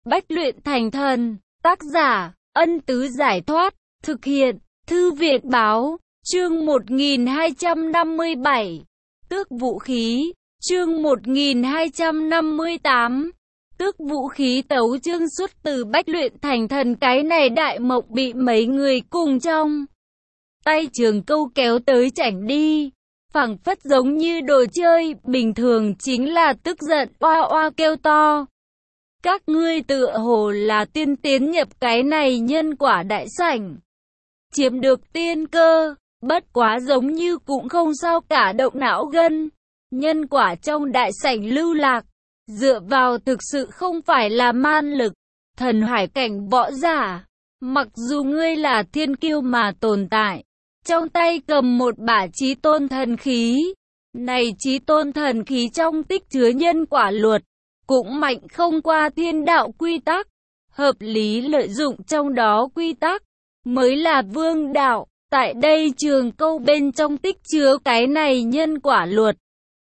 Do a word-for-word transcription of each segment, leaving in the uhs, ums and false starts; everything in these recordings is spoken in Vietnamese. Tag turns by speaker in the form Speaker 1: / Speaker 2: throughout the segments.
Speaker 1: Bách luyện thành thần. Tác giả, Ân Tứ Giải Thoát. Thực hiện, Thư viện Báo. Chương một nghìn hai trăm năm mươi bảy. Tước vũ khí. Chương một nghìn hai trăm năm mươi tám. Tước vũ khí. Tấu chương xuất từ Bách luyện thành thần. Cái này Đại Mộng bị mấy người cùng trong tay trường câu kéo tới chảnh đi, phảng phất giống như đồ chơi bình thường, chính là tức giận oa oa kêu to. Các ngươi tựa hồ là tiên tiến nhập cái này nhân quả đại sảnh, chiếm được tiên cơ, bất quá giống như cũng không sao cả, động não gân. Nhân quả trong đại sảnh lưu lạc, dựa vào thực sự không phải là man lực, thần hải cảnh võ giả. Mặc dù ngươi là thiên kiêu mà tồn tại, trong tay cầm một bả chí tôn thần khí. Này chí tôn thần khí trong tích chứa nhân quả luật, cũng mạnh không qua thiên đạo quy tắc. Hợp lý lợi dụng trong đó quy tắc, mới là vương đạo. Tại đây trường câu bên trong tích chứa cái này nhân quả luật,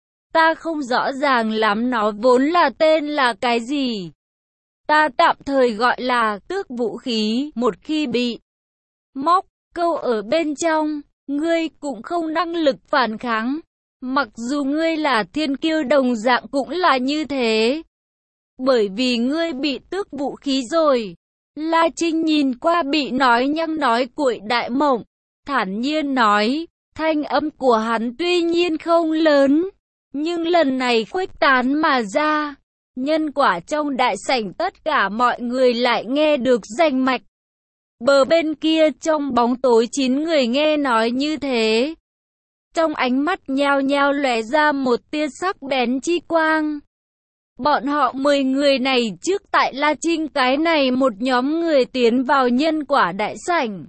Speaker 1: ta không rõ ràng lắm nó vốn là tên là cái gì. Ta tạm thời gọi là tước vũ khí. Một khi bị móc câu ở bên trong, ngươi cũng không năng lực phản kháng. Mặc dù ngươi là thiên kiêu đồng dạng cũng là như thế. Bởi vì ngươi bị tước vũ khí rồi. La Trinh nhìn qua bị nói nhăng nói cuội Đại Mộng, thản nhiên nói, thanh âm của hắn tuy nhiên không lớn, nhưng lần này khuếch tán mà ra, nhân quả trong đại sảnh tất cả mọi người lại nghe được rành mạch. Bờ bên kia trong bóng tối chín người nghe nói như thế, trong ánh mắt nhao nhao lóe ra một tia sắc bén chi quang. Bọn họ mười người này trước tại La Trinh cái này một nhóm người tiến vào nhân quả đại sảnh,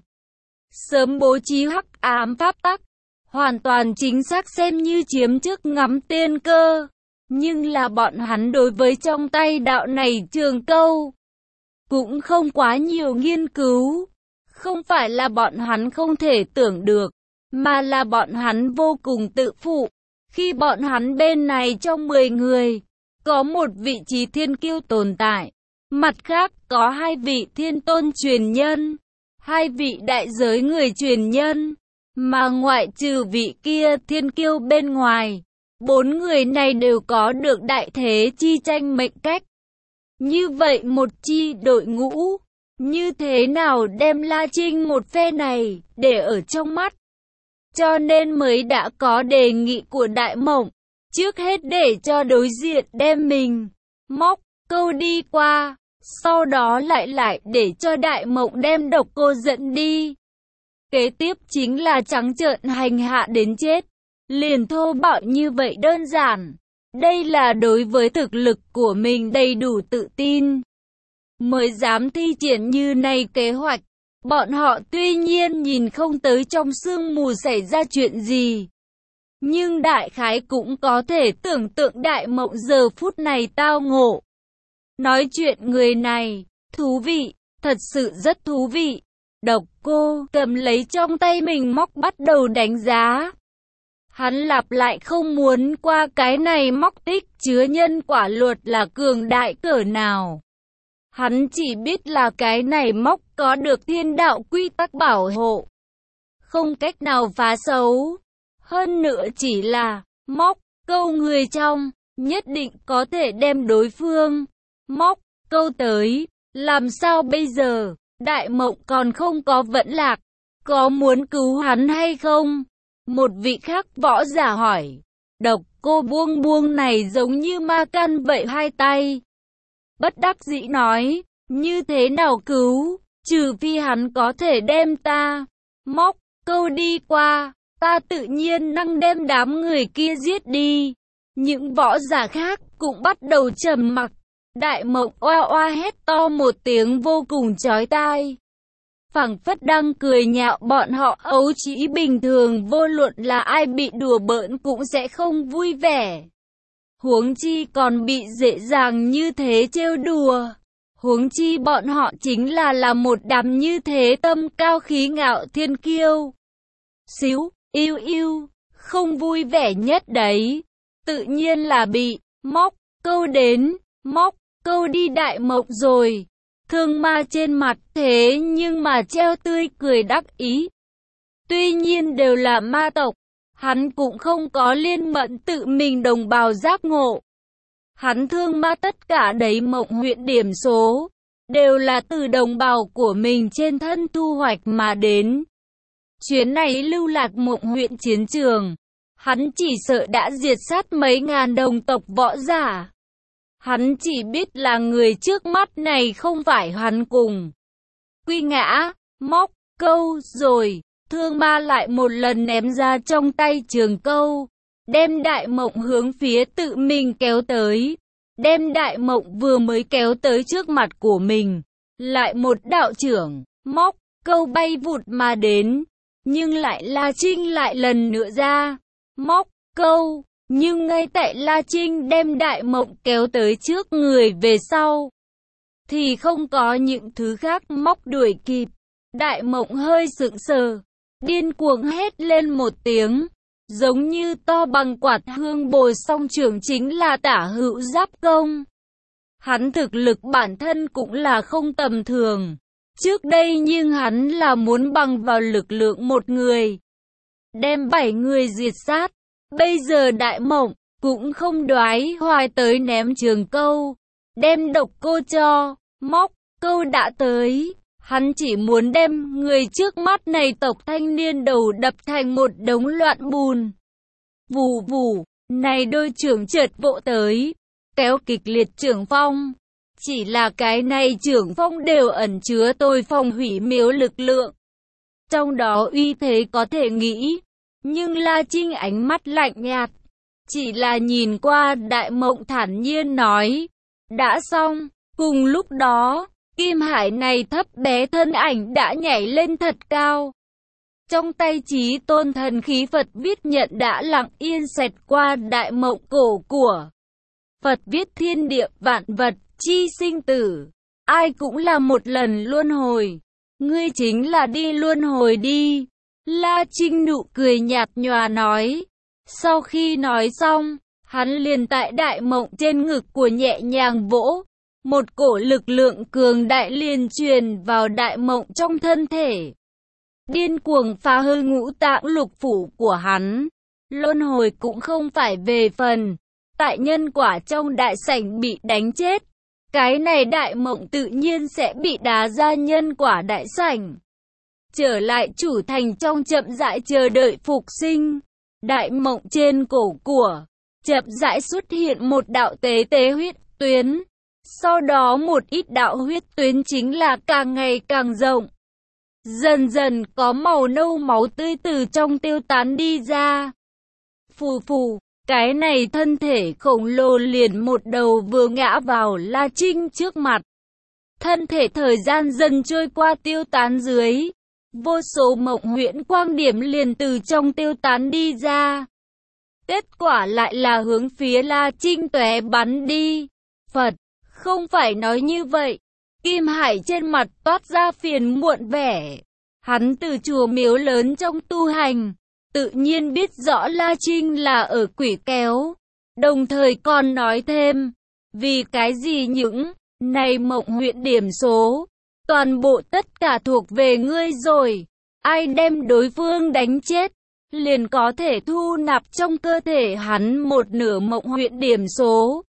Speaker 1: sớm bố trí hắc ám pháp tắc, hoàn toàn chính xác xem như chiếm trước ngắm tiên cơ. Nhưng là bọn hắn đối với trong tay đạo này trường câu cũng không quá nhiều nghiên cứu. Không phải là bọn hắn không thể tưởng được, mà là bọn hắn vô cùng tự phụ. Khi bọn hắn bên này trong mười người, có một vị trí thiên kiêu tồn tại, mặt khác có hai vị thiên tôn truyền nhân, hai vị đại giới người truyền nhân, mà ngoại trừ vị kia thiên kiêu bên ngoài, bốn người này đều có được đại thế chi tranh mệnh cách. Như vậy một chi đội ngũ, như thế nào đem La Trinh một phe này để ở trong mắt. Cho nên mới đã có đề nghị của Đại Mộng, trước hết để cho đối diện đem mình móc câu đi qua, sau đó lại lại để cho Đại Mộng đem độc cô dẫn đi. Kế tiếp chính là trắng trợn hành hạ đến chết, liền thô bạo như vậy đơn giản. Đây là đối với thực lực của mình đầy đủ tự tin, mới dám thi triển như này kế hoạch. Bọn họ tuy nhiên nhìn không tới trong sương mù xảy ra chuyện gì, nhưng đại khái cũng có thể tưởng tượng Đại Mộng giờ phút này tao ngộ. Nói chuyện người này, thú vị, thật sự rất thú vị. Độc cô cầm lấy trong tay mình móc bắt đầu đánh giá. Hắn lặp lại không muốn qua cái này móc tích chứa nhân quả luật là cường đại cỡ nào. Hắn chỉ biết là cái này móc có được thiên đạo quy tắc bảo hộ, không cách nào phá xấu. Hơn nữa chỉ là móc câu người trong, nhất định có thể đem đối phương móc câu tới. Làm sao bây giờ? Đại Mộng còn không có vẫn lạc, có muốn cứu hắn hay không? Một vị khác võ giả hỏi. Độc cô buông buông này giống như ma căn vậy hai tay, bất đắc dĩ nói, như thế nào cứu, trừ phi hắn có thể đem ta móc câu đi qua, ta tự nhiên năng đem đám người kia giết đi. Những võ giả khác cũng bắt đầu trầm mặc. Đại Mộng oa oa hét to một tiếng vô cùng chói tai, phảng phất đang cười nhạo bọn họ. Ấu trĩ bình thường vô luận là ai bị đùa bỡn cũng sẽ không vui vẻ, huống chi còn bị dễ dàng như thế trêu đùa. Huống chi bọn họ chính là là một đám như thế tâm cao khí ngạo thiên kiêu. Xíu, yêu yêu, không vui vẻ nhất đấy, tự nhiên là bị móc câu đến. Móc câu đi Đại Mộng rồi. Thương ma trên mặt thế nhưng mà treo tươi cười đắc ý. Tuy nhiên đều là ma tộc, hắn cũng không có liên mẫn tự mình đồng bào giác ngộ. Hắn thương ma tất cả đấy Mộng huyện điểm số, đều là từ đồng bào của mình trên thân thu hoạch mà đến. Chuyến này lưu lạc Mộng huyện chiến trường, hắn chỉ sợ đã diệt sát mấy ngàn đồng tộc võ giả. Hắn chỉ biết là người trước mắt này không phải hắn cùng quy ngã, móc, câu rồi. Thương ma lại một lần ném ra trong tay trường câu, đem Đại Mộng hướng phía tự mình kéo tới. Đem Đại Mộng vừa mới kéo tới trước mặt của mình, lại một đạo trưởng, móc, câu bay vụt mà đến. Nhưng lại La Trinh lại lần nữa ra, móc, câu. Nhưng ngay tại La Trinh đem Đại Mộng kéo tới trước người về sau, thì không có những thứ khác móc đuổi kịp. Đại Mộng hơi sững sờ, điên cuồng hét lên một tiếng, giống như to bằng quạt hương bồi song trưởng chính là Tả Hữu Giáp Công. Hắn thực lực bản thân cũng là không tầm thường. Trước đây nhưng hắn là muốn bằng vào lực lượng một người, đem bảy người diệt sát. Bây giờ Đại Mộng cũng không đoái hoài tới ném trường câu, đem độc cô cho, móc, câu đã tới. Hắn chỉ muốn đem người trước mắt này tộc thanh niên đầu đập thành một đống loạn bùn. Vù vù, này đôi trưởng chợt vỗ tới, kéo kịch liệt trưởng phong. Chỉ là cái này trưởng phong đều ẩn chứa tôi phong hủy miếu lực lượng. Trong đó uy thế có thể nghĩ, nhưng La Trinh ánh mắt lạnh nhạt, chỉ là nhìn qua Đại Mộng thản nhiên nói, đã xong. Cùng lúc đó, Kim Hải này thấp bé thân ảnh đã nhảy lên thật cao. Trong tay Chí Tôn thần khí Phật viết nhận đã lặng yên xẹt qua Đại Mộng cổ của. Phật viết thiên địa vạn vật, chi sinh tử, ai cũng là một lần luân hồi. Ngươi chính là đi luân hồi đi. La Trinh nụ cười nhạt nhòa nói. Sau khi nói xong, hắn liền tại Đại Mộng trên ngực của nhẹ nhàng vỗ. Một cổ lực lượng cường đại liền truyền vào Đại Mộng trong thân thể, điên cuồng phá hư ngũ tạng lục phủ của hắn. Luân hồi cũng không phải về phần tại nhân quả trong đại sảnh bị đánh chết. Cái này Đại Mộng tự nhiên sẽ bị đá ra nhân quả đại sảnh, trở lại chủ thành trong chậm rãi chờ đợi phục sinh. Đại Mộng trên cổ của chậm rãi xuất hiện một đạo tế tế huyết tuyến. Sau đó một ít đạo huyết tuyến chính là càng ngày càng rộng. Dần dần có màu nâu máu tươi từ trong tiêu tán đi ra. Phù phù, cái này thân thể khổng lồ liền một đầu vừa ngã vào La Trinh trước mặt. Thân thể thời gian dần trôi qua tiêu tán dưới. Vô số mộng huyễn quang điểm liền từ trong tiêu tán đi ra. Kết quả lại là hướng phía La Trinh tóe bắn đi. Phật, không phải nói như vậy. Kim Hải trên mặt toát ra phiền muộn vẻ. Hắn từ chùa miếu lớn trong tu hành, tự nhiên biết rõ La Trinh là ở quỷ kéo. Đồng thời còn nói thêm, vì cái gì những này mộng huyện điểm số, toàn bộ tất cả thuộc về ngươi rồi. Ai đem đối phương đánh chết, liền có thể thu nạp trong cơ thể hắn một nửa mộng huyện điểm số.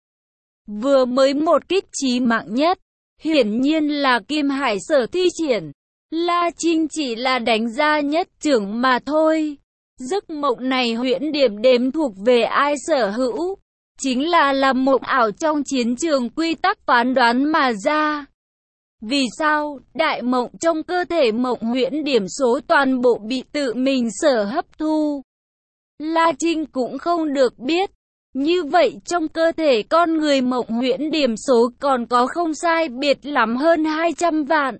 Speaker 1: Vừa mới một kích chí mạng nhất, hiển nhiên là Kim Hải sở thi triển. La Trinh chỉ là đánh ra nhất trưởng mà thôi. Giấc mộng này huyễn điểm đếm thuộc về ai sở hữu, chính là làm mộng ảo trong chiến trường quy tắc phán đoán mà ra. Vì sao đại mộng trong cơ thể mộng huyễn điểm số toàn bộ bị tự mình sở hấp thu? La Trinh cũng không được biết. Như vậy trong cơ thể con người mộng huyễn điểm số còn có không sai biệt lắm hơn hai trăm vạn.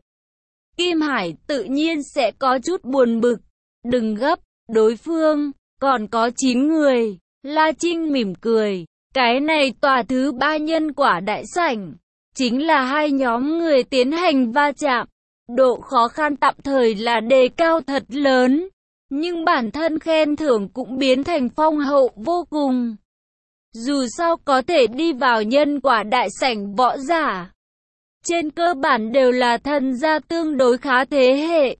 Speaker 1: Kim Hải tự nhiên sẽ có chút buồn bực. Đừng gấp, đối phương còn có chín người. La Trinh mỉm cười. Cái này tòa thứ ba nhân quả đại sảnh, chính là hai nhóm người tiến hành va chạm. Độ khó khăn tạm thời là đề cao thật lớn, nhưng bản thân khen thưởng cũng biến thành phong hậu vô cùng. Dù sao có thể đi vào nhân quả đại sảnh võ giả, trên cơ bản đều là thân gia tương đối khá thế hệ.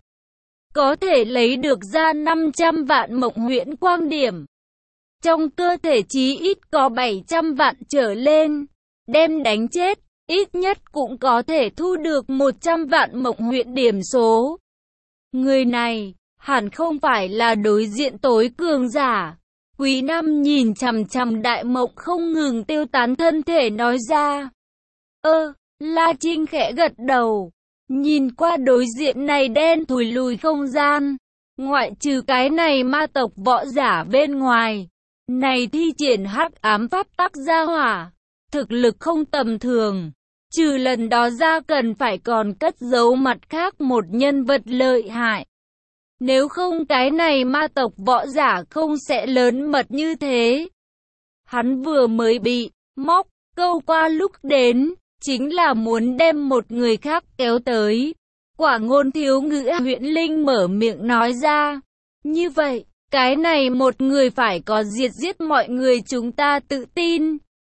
Speaker 1: Có thể lấy được ra năm trăm vạn mộng huyễn quang điểm. Trong cơ thể chí ít có bảy trăm vạn trở lên. Đem đánh chết, ít nhất cũng có thể thu được một trăm vạn mộng huyễn điểm số. Người này, hẳn không phải là đối diện tối cường giả. Quý Nam nhìn chằm chằm đại mộng không ngừng tiêu tán thân thể nói ra. Ơ, La Trinh khẽ gật đầu. Nhìn qua đối diện này đen thùi lùi không gian. Ngoại trừ cái này ma tộc võ giả bên ngoài. Này thi triển hắc ám pháp tắc gia hỏa. Thực lực không tầm thường. Trừ lần đó ra cần phải còn cất giấu mặt khác một nhân vật lợi hại. Nếu không cái này ma tộc võ giả không sẽ lớn mật như thế. Hắn vừa mới bị móc câu qua lúc đến, chính là muốn đem một người khác kéo tới. Quả ngôn thiếu ngữ Huyễn Linh mở miệng nói ra. Như vậy, cái này một người phải có diệt giết mọi người chúng ta tự tin.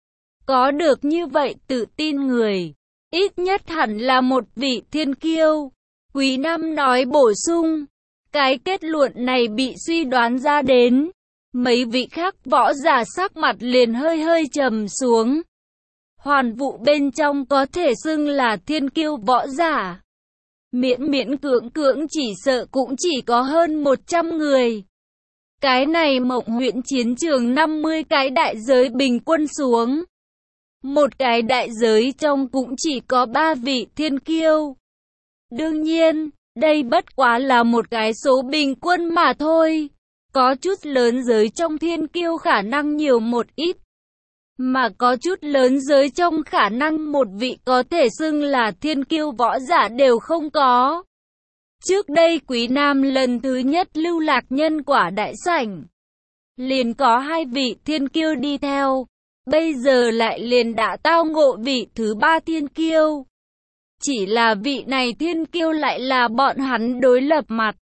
Speaker 1: Có được như vậy tự tin người, ít nhất hẳn là một vị thiên kiêu. Quý Nam nói bổ sung. Cái kết luận này bị suy đoán ra đến. Mấy vị khác võ giả sắc mặt liền hơi hơi trầm xuống. Hoàn vụ bên trong có thể xưng là thiên kiêu võ giả. Miễn miễn cưỡng cưỡng chỉ sợ cũng chỉ có hơn một trăm người. Cái này mộng huyễn chiến trường năm mươi cái đại giới bình quân xuống. Một cái đại giới trong cũng chỉ có ba vị thiên kiêu. Đương nhiên, đây bất quá là một cái số bình quân mà thôi. Có chút lớn giới trong thiên kiêu khả năng nhiều một ít. Mà có chút lớn giới trong khả năng một vị có thể xưng là thiên kiêu võ giả đều không có. Trước đây Quý Nam lần thứ nhất lưu lạc nhân quả đại sảnh. Liền có hai vị thiên kiêu đi theo. Bây giờ lại liền đã tao ngộ vị thứ ba thiên kiêu. Chỉ là vị này thiên kiêu lại là bọn hắn đối lập mặt.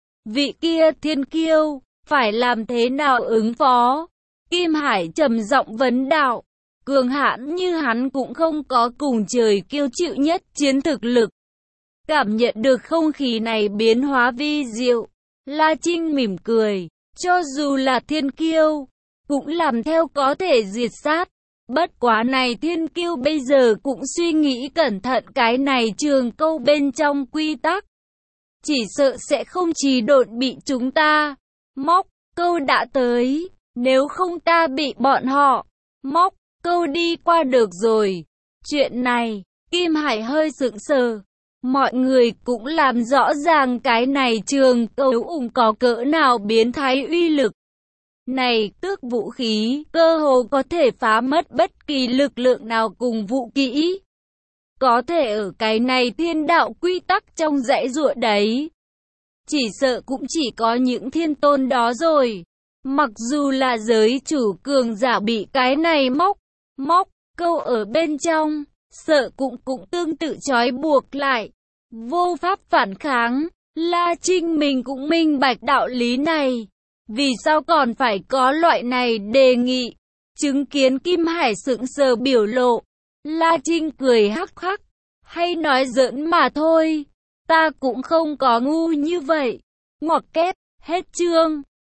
Speaker 1: Vị kia thiên kiêu, phải làm thế nào ứng phó? Kim Hải trầm giọng vấn đạo. Cường hãn như hắn cũng không có cùng trời kiêu chịu nhất chiến thực lực. Cảm nhận được không khí này biến hóa vi diệu. La Trinh mỉm cười. Cho dù là thiên kiêu, cũng làm theo có thể diệt sát. Bất quá này thiên kiêu bây giờ cũng suy nghĩ cẩn thận cái này trường câu bên trong quy tắc. Chỉ sợ sẽ không chỉ độn bị chúng ta móc câu đã tới. Nếu không ta bị bọn họ móc câu đi qua được rồi. Chuyện này, Kim Hải hơi sững sờ. Mọi người cũng làm rõ ràng cái này trường câu ủng có cỡ nào biến thái uy lực. Này tước vũ khí, cơ hồ có thể phá mất bất kỳ lực lượng nào cùng vũ kỹ. Có thể ở cái này thiên đạo quy tắc trong dãy ruộng đấy. Chỉ sợ cũng chỉ có những thiên tôn đó rồi. Mặc dù là giới chủ cường giả bị cái này móc, móc, câu ở bên trong, sợ cũng cũng tương tự trói buộc lại. Vô pháp phản kháng, La Trinh mình cũng minh bạch đạo lý này. Vì sao còn phải có loại này đề nghị? Chứng kiến Kim Hải sững sờ biểu lộ, La Trinh cười hắc hắc, hay nói giỡn mà thôi, ta cũng không có ngu như vậy. Ngoặc kép, hết chương.